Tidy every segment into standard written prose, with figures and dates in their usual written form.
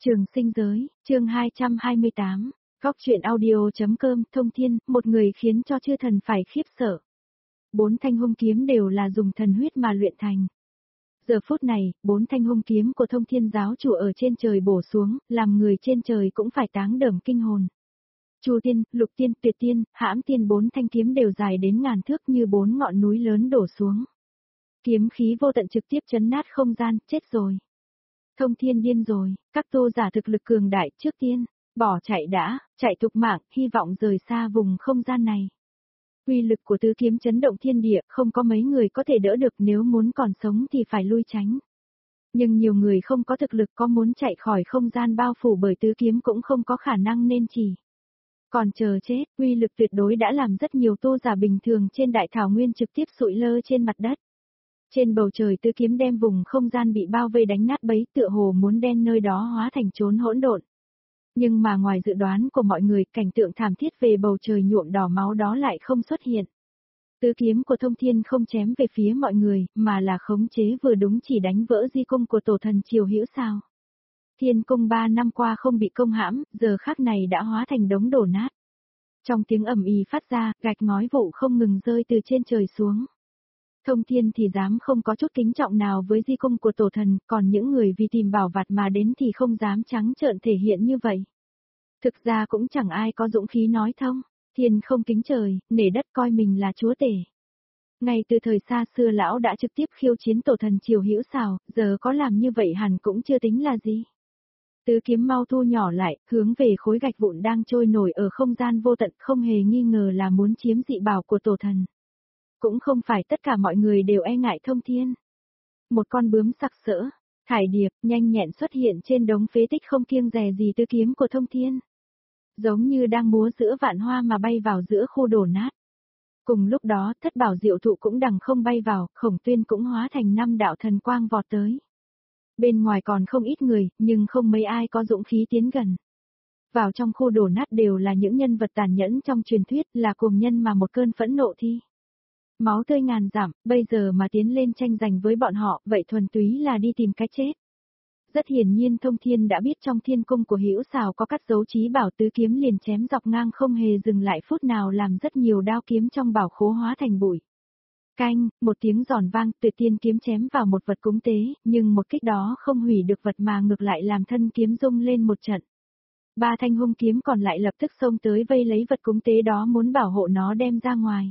Trường sinh giới, chương 228, góc truyện audio.com. Thông thiên, một người khiến cho chư thần phải khiếp sợ. 4 thanh hung kiếm đều là dùng thần huyết mà luyện thành. Giờ phút này, 4 thanh hung kiếm của thông thiên giáo chủ ở trên trời bổ xuống, làm người trên trời cũng phải táng đờm kinh hồn. Chu tiên, lục tiên, tuyệt tiên, hãm tiên, 4 thanh kiếm đều dài đến ngàn thước như 4 ngọn núi lớn đổ xuống. Kiếm khí vô tận trực tiếp chấn nát không gian, chết rồi. Thông thiên điên rồi, các tu giả thực lực cường đại trước tiên, bỏ chạy đã, chạy thục mạng, hy vọng rời xa vùng không gian này. Uy lực của tứ kiếm chấn động thiên địa, không có mấy người có thể đỡ được, nếu muốn còn sống thì phải lui tránh. Nhưng nhiều người không có thực lực, có muốn chạy khỏi không gian bao phủ bởi tứ kiếm cũng không có khả năng nên chỉ còn chờ chết. Uy lực tuyệt đối đã làm rất nhiều tu giả bình thường trên đại thảo nguyên trực tiếp sụi lơ trên mặt đất. Trên bầu trời tứ kiếm đem vùng không gian bị bao vây đánh nát bấy, tựa hồ muốn đen nơi đó hóa thành chốn hỗn độn. Nhưng mà ngoài dự đoán của mọi người, cảnh tượng thảm thiết về bầu trời nhuộm đỏ máu đó lại không xuất hiện. Tứ kiếm của thông thiên không chém về phía mọi người, mà là khống chế vừa đúng chỉ đánh vỡ di cung của tổ thần Triều Hữu sao. Thiên cung 3 năm qua không bị công hãm, giờ khắc này đã hóa thành đống đổ nát. Trong tiếng ầm ĩ phát ra, gạch ngói vụn không ngừng rơi từ trên trời xuống. Thông thiên thì dám không có chút kính trọng nào với di cung của tổ thần, còn những người vì tìm bảo vật mà đến thì không dám trắng trợn thể hiện như vậy. Thực ra cũng chẳng ai có dũng khí nói thông, thiên không kính trời, nể đất coi mình là chúa tể. Ngay từ thời xa xưa lão đã trực tiếp khiêu chiến tổ thần Triều Hữu sao, giờ có làm như vậy hẳn cũng chưa tính là gì. Tứ kiếm mau thu nhỏ lại, hướng về khối gạch vụn đang trôi nổi ở không gian vô tận, không hề nghi ngờ là muốn chiếm dị bảo của tổ thần. Cũng không phải tất cả mọi người đều e ngại thông thiên. Một con bướm sặc sỡ, thải điệp, nhanh nhẹn xuất hiện trên đống phế tích không kiêng dè gì tứ kiếm của thông thiên. Giống như đang múa giữa vạn hoa mà bay vào giữa khu đổ nát. Cùng lúc đó, thất bảo diệu thụ cũng đằng không bay vào, Khổng Tuyên cũng hóa thành 5 đạo thần quang vọt tới. Bên ngoài còn không ít người, nhưng không mấy ai có dũng khí tiến gần. Vào trong khu đổ nát đều là những nhân vật tàn nhẫn trong truyền thuyết, là cuồng nhân mà một cơn phẫn nộ thi. Máu tươi ngàn dặm, bây giờ mà tiến lên tranh giành với bọn họ, vậy thuần túy là đi tìm cái chết. Rất hiển nhiên thông thiên đã biết trong thiên cung của Hữu Sào có cắt dấu chí bảo, tứ kiếm liền chém dọc ngang không hề dừng lại phút nào, làm rất nhiều đao kiếm trong bảo khố hóa thành bụi. Canh, một tiếng giòn vang, tuyệt tiên kiếm chém vào một vật cúng tế, nhưng một kích đó không hủy được vật mà ngược lại làm thân kiếm rung lên một trận. 3 thanh hung kiếm còn lại lập tức xông tới vây lấy vật cúng tế đó, muốn bảo hộ nó đem ra ngoài.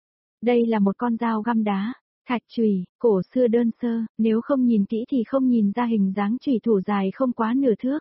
Đây là một con dao găm đá, thạch chùy, cổ xưa đơn sơ, nếu không nhìn kỹ thì không nhìn ra hình dáng chùy thủ dài không quá nửa thước.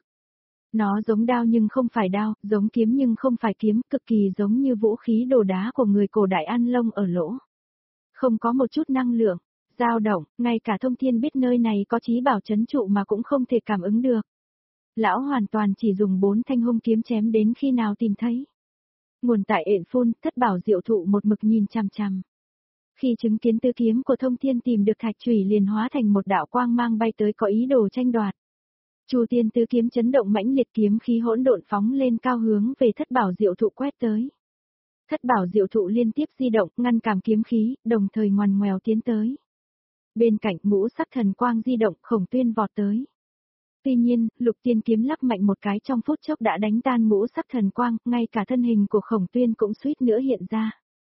Nó giống đao nhưng không phải đao, giống kiếm nhưng không phải kiếm, cực kỳ giống như vũ khí đồ đá của người cổ đại ăn lông ở lỗ. Không có một chút năng lượng, dao động, ngay cả thông thiên biết nơi này có chí bảo trấn trụ mà cũng không thể cảm ứng được. Lão hoàn toàn chỉ dùng 4 thanh hung kiếm chém đến khi nào tìm thấy. Nguồn tại ện phun, thất bảo diệu thụ một mực nhìn chằm chằm. Khi chứng kiến tứ kiếm của thông thiên tìm được thạch chùy liền hóa thành một đạo quang mang bay tới, có ý đồ tranh đoạt. Chu tiên tứ kiếm chấn động mãnh liệt, kiếm khí hỗn độn phóng lên cao hướng về thất bảo diệu thụ quét tới. Thất bảo diệu thụ liên tiếp di động, ngăn cản kiếm khí, đồng thời ngoằn ngoèo tiến tới. Bên cạnh ngũ sắc thần quang di động, Khổng Tuyên vọt tới. Tuy nhiên, lục tiên kiếm lắc mạnh một cái trong phút chốc đã đánh tan ngũ sắc thần quang, ngay cả thân hình của Khổng Tuyên cũng suýt nữa hiện ra.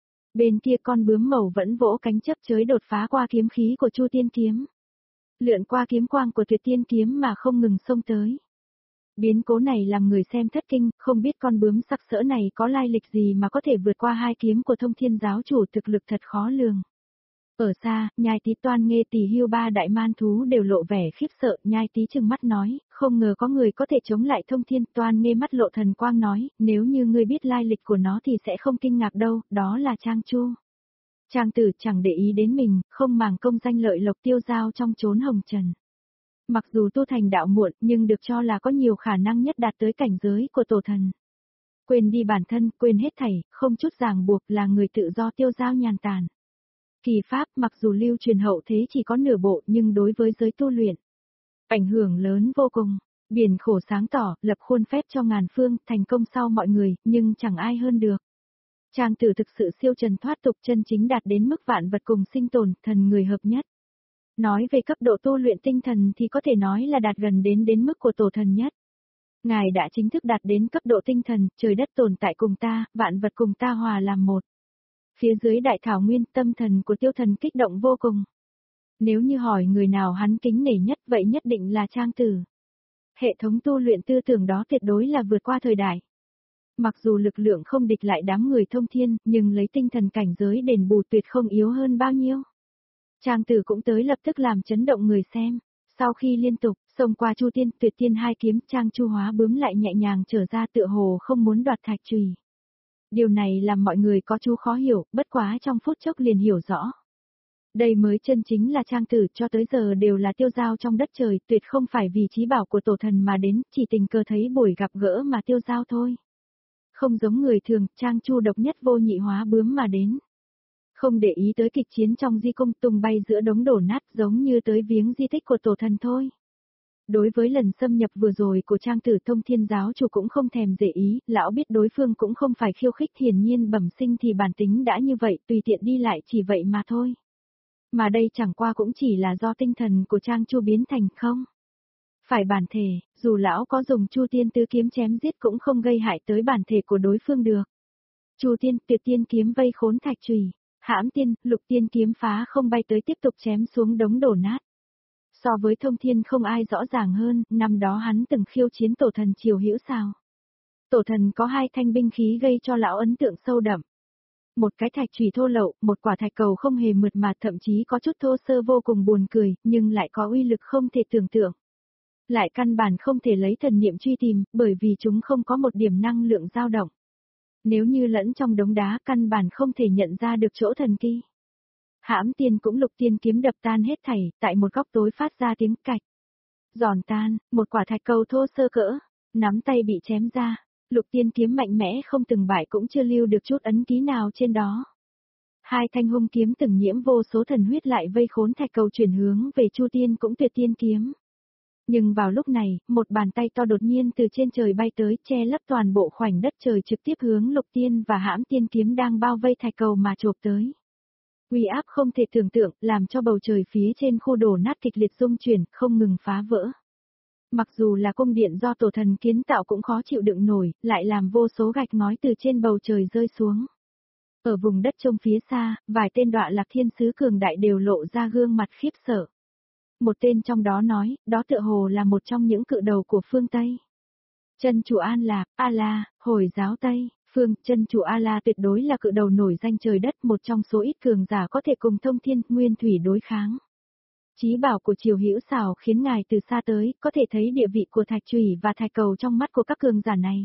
Bên kia con bướm màu vẫn vỗ cánh chấp chới đột phá qua kiếm khí của Chu tiên kiếm. Lượn qua kiếm quang của tuyệt tiên kiếm mà không ngừng xông tới. Biến cố này làm người xem thất kinh, không biết con bướm sặc sỡ này có lai lịch gì mà có thể vượt qua 2 kiếm của thông thiên giáo chủ, thực lực thật khó lường. Ở xa, Nhai Tý, Toan Nghê, Tỳ Hưu, 3 đại man thú đều lộ vẻ khiếp sợ. Nhai Tý trừng mắt nói, không ngờ có người có thể chống lại thông thiên. Toan Nghê mắt lộ thần quang nói, nếu như ngươi biết lai lịch của nó thì sẽ không kinh ngạc đâu, đó là Trang Chu. Trang tử chẳng để ý đến mình, không màng công danh lợi lộc tiêu dao trong chốn hồng trần. Mặc dù tu thành đạo muộn nhưng được cho là có nhiều khả năng nhất đạt tới cảnh giới của tổ thần. Quên đi bản thân, quên hết thảy, không chút ràng buộc, là người tự do tiêu dao nhàn tản. Kỳ pháp mặc dù lưu truyền hậu thế chỉ có nửa bộ nhưng đối với giới tu luyện, ảnh hưởng lớn vô cùng. Biển khổ sáng tỏ, lập khuôn phép cho ngàn phương, thành công sau mọi người, nhưng chẳng ai hơn được. Trang tử thực sự siêu trần thoát tục, chân chính đạt đến mức vạn vật cùng sinh tồn, thần người hợp nhất. Nói về cấp độ tu luyện tinh thần thì có thể nói là đạt gần đến mức của tổ thần nhất. Ngài đã chính thức đạt đến cấp độ tinh thần, trời đất tồn tại cùng ta, vạn vật cùng ta hòa làm một. Phía dưới đại thảo nguyên, tâm thần của Tiêu Thần kích động vô cùng. Nếu như hỏi người nào hắn kính nể nhất, vậy nhất định là Trang Tử. Hệ thống tu luyện tư tưởng đó tuyệt đối là vượt qua thời đại. Mặc dù lực lượng không địch lại đám người thông thiên, nhưng lấy tinh thần cảnh giới đền bù tuyệt không yếu hơn bao nhiêu. Trang Tử cũng tới lập tức làm chấn động người xem. Sau khi liên tục xông qua Chu Tiên, Tuyệt Tiên hai kiếm, Trang Chu hóa bướm lại nhẹ nhàng trở ra tựa hồ không muốn đoạt thạch chùy. Điều này làm mọi người có chú khó hiểu, bất quá trong phút chốc liền hiểu rõ. Đây mới chân chính là Trang Tử, cho tới giờ đều là tiêu dao trong đất trời, tuyệt không phải vì chí bảo của tổ thần mà đến, chỉ tình cờ thấy buổi gặp gỡ mà tiêu dao thôi. Không giống người thường, Trang Chu độc nhất vô nhị hóa bướm mà đến. Không để ý tới kịch chiến trong di cung, tung bay giữa đống đổ nát giống như tới viếng di tích của tổ thần thôi. Đối với lần xâm nhập vừa rồi của Trang Tử, Thông Thiên giáo chủ cũng không thèm để ý, lão biết đối phương cũng không phải khiêu khích, hiển nhiên bẩm sinh thì bản tính đã như vậy, tùy tiện đi lại chỉ vậy mà thôi. Mà đây chẳng qua cũng chỉ là do tinh thần của Trang Chu biến thành không. Phải bản thể, dù lão có dùng Chu Tiên tứ kiếm chém giết cũng không gây hại tới bản thể của đối phương được. Chu Tiên, Tuyệt Tiên kiếm vây khốn thạch chùy, Hãm Tiên, Lục Tiên kiếm phá không bay tới tiếp tục chém xuống đống đổ nát. So với Thông Thiên không ai rõ ràng hơn, năm đó hắn từng khiêu chiến tổ thần Triều Hữu sao. Tổ thần có hai thanh binh khí gây cho lão ấn tượng sâu đậm. Một cái thạch chùy thô lậu, một quả thạch cầu không hề mượt mà, thậm chí có chút thô sơ vô cùng buồn cười, nhưng lại có uy lực không thể tưởng tượng. Lại căn bản không thể lấy thần niệm truy tìm, bởi vì chúng không có một điểm năng lượng dao động. Nếu như lẫn trong đống đá, căn bản không thể nhận ra được chỗ thần kỳ. Hãm Tiên cũng Lục Tiên kiếm đập tan hết thảy, tại một góc tối phát ra tiếng cạch. Giòn tan, một quả thạch cầu thô sơ cỡ, nắm tay bị chém ra. Lục Tiên kiếm mạnh mẽ không từng bại cũng chưa lưu được chút ấn ký nào trên đó. Hai thanh hung kiếm từng nhiễm vô số thần huyết lại vây khốn thạch cầu chuyển hướng về Chu Tiên cũng Tuyệt Tiên kiếm. Nhưng vào lúc này, một bàn tay to đột nhiên từ trên trời bay tới, che lấp toàn bộ khoảnh đất trời, trực tiếp hướng Lục Tiên và Hãm Tiên kiếm đang bao vây thạch cầu mà chộp tới. Uy áp không thể tưởng tượng, làm cho bầu trời phía trên khu đổ nát kịch liệt rung chuyển, không ngừng phá vỡ. Mặc dù là cung điện do tổ thần kiến tạo cũng khó chịu đựng nổi, lại làm vô số gạch ngói từ trên bầu trời rơi xuống. Ở vùng đất trông phía xa, vài tên Đọa Lạc Thiên sứ cường đại đều lộ ra gương mặt khiếp sợ. Một tên trong đó nói, đó tựa hồ là một trong những cự đầu của phương Tây. Chân chủ An Lạc, A-la, Hồi giáo Tây, chân chủ A-la tuyệt đối là cự đầu nổi danh trời đất, một trong số ít cường giả có thể cùng Thông Thiên, Nguyên Thủy đối kháng. Chí bảo của Triều Hữu xảo khiến ngài từ xa tới, có thể thấy địa vị của thạch chùy và thạch cầu trong mắt của các cường giả này.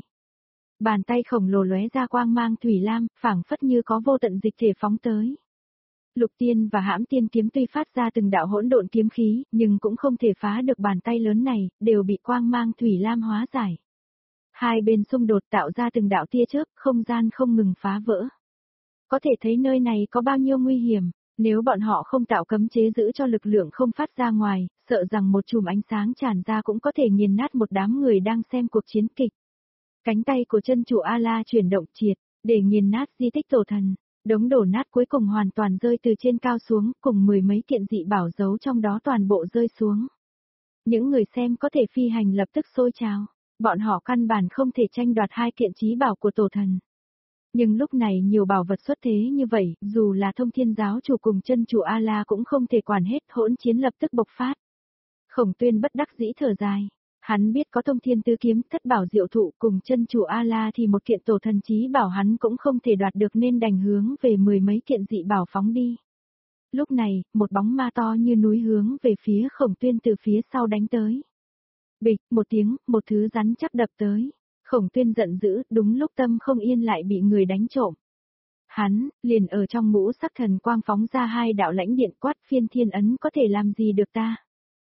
Bàn tay khổng lồ lóe ra quang mang thủy lam, phảng phất như có vô tận dịch thể phóng tới. Lục Tiên và Hãm Tiên kiếm tuy phát ra từng đạo hỗn độn kiếm khí, nhưng cũng không thể phá được bàn tay lớn này, đều bị quang mang thủy lam hóa giải. Hai bên xung đột tạo ra từng đạo tia chớp, không gian không ngừng phá vỡ. Có thể thấy nơi này có bao nhiêu nguy hiểm, nếu bọn họ không tạo cấm chế giữ cho lực lượng không phát ra ngoài, sợ rằng một chùm ánh sáng tràn ra cũng có thể nghiền nát một đám người đang xem cuộc chiến kịch. Cánh tay của chân chủ A-la chuyển động triệt, để nghiền nát di tích tổ thần. Đống đổ nát cuối cùng hoàn toàn rơi từ trên cao xuống, cùng mười mấy kiện dị bảo giấu trong đó toàn bộ rơi xuống. Những người xem có thể phi hành lập tức sôi trào, bọn họ căn bản không thể tranh đoạt hai kiện chí bảo của tổ thần. Nhưng lúc này nhiều bảo vật xuất thế như vậy, dù là Thông Thiên giáo chủ cùng chân chủ A-la cũng không thể quản hết, hỗn chiến lập tức bộc phát. Khổng Tuyên bất đắc dĩ thở dài. Hắn biết có Thông Thiên tứ kiếm, Thất bảo diệu thụ cùng chân chủ A-la thì một kiện tổ thần chí bảo hắn cũng không thể đoạt được nên đành hướng về mười mấy kiện dị bảo phóng đi. Lúc này, một bóng ma to như núi hướng về phía Khổng Tuyên từ phía sau đánh tới. Bịch, một tiếng, một thứ rắn chắc đập tới. Khổng Tuyên giận dữ, đúng lúc tâm không yên lại bị người đánh trộm. Hắn, liền ở trong ngũ sắc thần quang phóng ra hai đạo lãnh điện quát, Phiên Thiên ấn có thể làm gì được ta?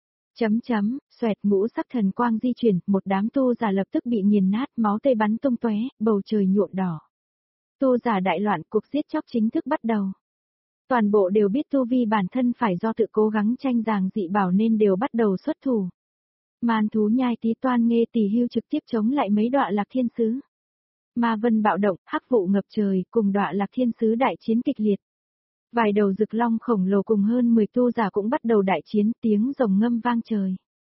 Xoẹt, ngũ sắc thần quang di chuyển, một đám tu giả lập tức bị nghiền nát, máu tươi bắn tung tóe, bầu trời nhuộm đỏ. Tu giả đại loạn, cuộc giết chóc chính thức bắt đầu. Toàn bộ đều biết tu vi bản thân phải do tự cố gắng tranh giành dị bảo nên đều bắt đầu xuất thủ. Man thú nhai tí toan nghe tỳ hưu trực tiếp chống lại mấy Đọa Lạc Thiên sứ. Ma vân bạo động, hắc vụ ngập trời, cùng Đọa Lạc Thiên sứ đại chiến kịch liệt. Vài đầu rực long khổng lồ cùng hơn 10 tu giả cũng bắt đầu đại chiến, tiếng rồng ngâm vang trời.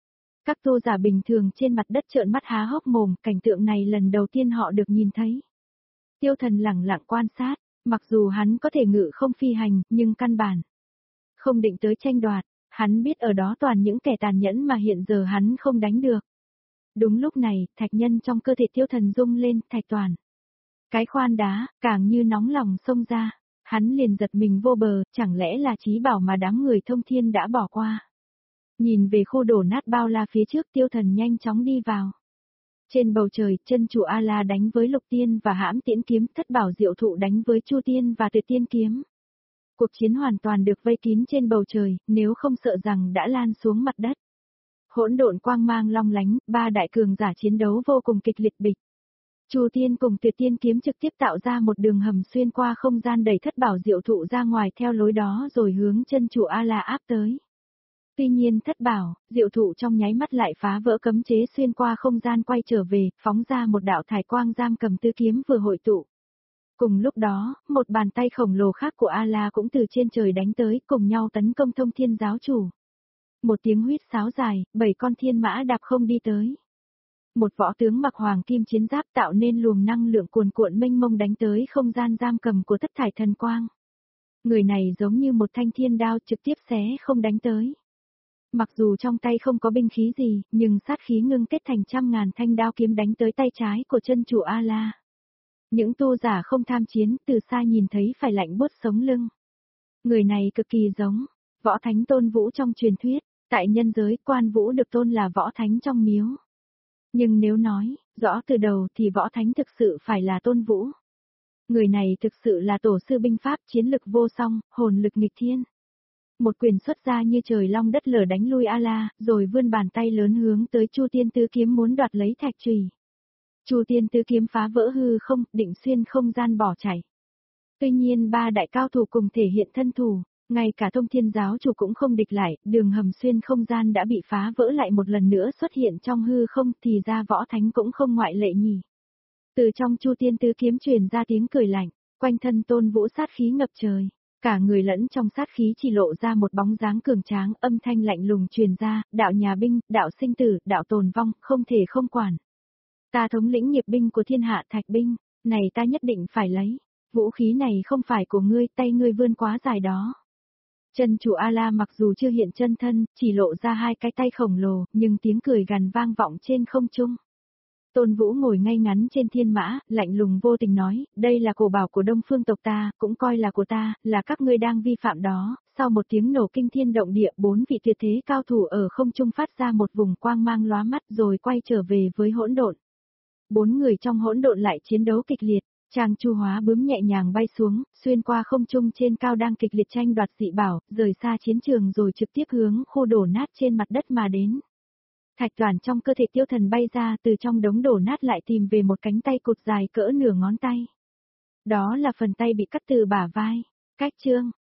Các tu giả bình thường trên mặt đất trợn mắt há hốc mồm, cảnh tượng này lần đầu tiên họ được nhìn thấy. Tiêu Thần lẳng lặng quan sát, mặc dù hắn có thể ngự không phi hành, nhưng căn bản không định tới tranh đoạt, hắn biết ở đó toàn những kẻ tàn nhẫn mà hiện giờ hắn không đánh được. Đúng lúc này, thạch nhân trong cơ thể Tiêu Thần rung lên, thạch toàn. Cái khoan đá, càng như nóng lòng xông ra, hắn liền giật mình vô bờ, chẳng lẽ là trí bảo mà đám người thông thiên đã bỏ qua. Nhìn về khu đổ nát bao la phía trước, Tiêu Thần nhanh chóng đi vào. Trên bầu trời, chân chủ A-la đánh với Lục Tiên và Hãm Tiễn kiếm, Thất Bảo Diệu Thụ đánh với Chu Tiên và Tuyệt Tiên kiếm. Cuộc chiến hoàn toàn được vây kín trên bầu trời, nếu không sợ rằng đã lan xuống mặt đất. Hỗn độn quang mang long lánh, ba đại cường giả chiến đấu vô cùng kịch liệt bịch. Chu Tiên cùng Tuyệt Tiên kiếm trực tiếp tạo ra một đường hầm xuyên qua không gian đẩy Thất Bảo Diệu Thụ ra ngoài theo lối đó rồi hướng chân chủ A-la áp tới. Tuy nhiên Thất Bảo, Diệu Thụ trong nháy mắt lại phá vỡ cấm chế xuyên qua không gian quay trở về, phóng ra một đạo thải quang giam cầm tứ kiếm vừa hội tụ. Cùng lúc đó, một bàn tay khổng lồ khác của A-la cũng từ trên trời đánh tới, cùng nhau tấn công Thông Thiên giáo chủ. Một tiếng huýt sáo dài, 7 con thiên mã đạp không đi tới. Một võ tướng mặc hoàng kim chiến giáp tạo nên luồng năng lượng cuồn cuộn mênh mông đánh tới không gian giam cầm của Thất Thải Thần Quang. Người này giống như một thanh thiên đao trực tiếp xé không đánh tới. Mặc dù trong tay không có binh khí gì, nhưng sát khí ngưng kết thành trăm ngàn thanh đao kiếm đánh tới tay trái của chân chủ A-la. Những tu giả không tham chiến, từ xa nhìn thấy phải lạnh buốt sống lưng. Người này cực kỳ giống võ thánh Tôn Vũ trong truyền thuyết, tại nhân giới Quan Vũ được tôn là võ thánh trong miếu. Nhưng nếu nói, rõ từ đầu thì võ thánh thực sự phải là Tôn Vũ. Người này thực sự là tổ sư binh pháp chiến lực vô song, hồn lực nghịch thiên. Một quyền xuất ra như trời long đất lở đánh lui A-la, rồi vươn bàn tay lớn hướng tới Chu Tiên Tứ kiếm muốn đoạt lấy thạch chùy. Chu Tiên Tứ kiếm phá vỡ hư không, định xuyên không gian bỏ chạy. Tuy nhiên ba đại cao thủ cùng thể hiện thân thủ, ngay cả Thông Thiên giáo chủ cũng không địch lại, đường hầm xuyên không gian đã bị phá vỡ lại một lần nữa xuất hiện trong hư không, thì ra võ thánh cũng không ngoại lệ nhỉ. Từ trong Chu Tiên Tứ kiếm truyền ra tiếng cười lạnh, quanh thân Tôn Vũ sát khí ngập trời. Cả người lẫn trong sát khí chỉ lộ ra một bóng dáng cường tráng, âm thanh lạnh lùng truyền ra, đạo nhà binh, đạo sinh tử, đạo tồn vong, không thể không quản. Ta thống lĩnh nghiệp binh của thiên hạ thạch binh, này ta nhất định phải lấy. Vũ khí này không phải của ngươi, tay ngươi vươn quá dài đó. Chân chủ A-la mặc dù chưa hiện chân thân, chỉ lộ ra hai cái tay khổng lồ, nhưng tiếng cười gằn vang vọng trên không trung. Tôn Vũ ngồi ngay ngắn trên thiên mã, lạnh lùng vô tình nói, đây là cổ bảo của Đông Phương tộc ta, cũng coi là của ta, là các ngươi đang vi phạm đó. Sau một tiếng nổ kinh thiên động địa, 4 vị tuyệt thế cao thủ ở không trung phát ra một vùng quang mang lóa mắt rồi quay trở về với hỗn độn. 4 người trong hỗn độn lại chiến đấu kịch liệt, Trang Chu Hóa bướm nhẹ nhàng bay xuống, xuyên qua không trung trên cao đang kịch liệt tranh đoạt dị bảo, rời xa chiến trường rồi trực tiếp hướng khu đổ nát trên mặt đất mà đến. Thạch toàn trong cơ thể Tiêu Thần bay ra từ trong đống đổ nát lại tìm về một cánh tay cụt dài cỡ nửa ngón tay. Đó là phần tay bị cắt từ bả vai. Cách chương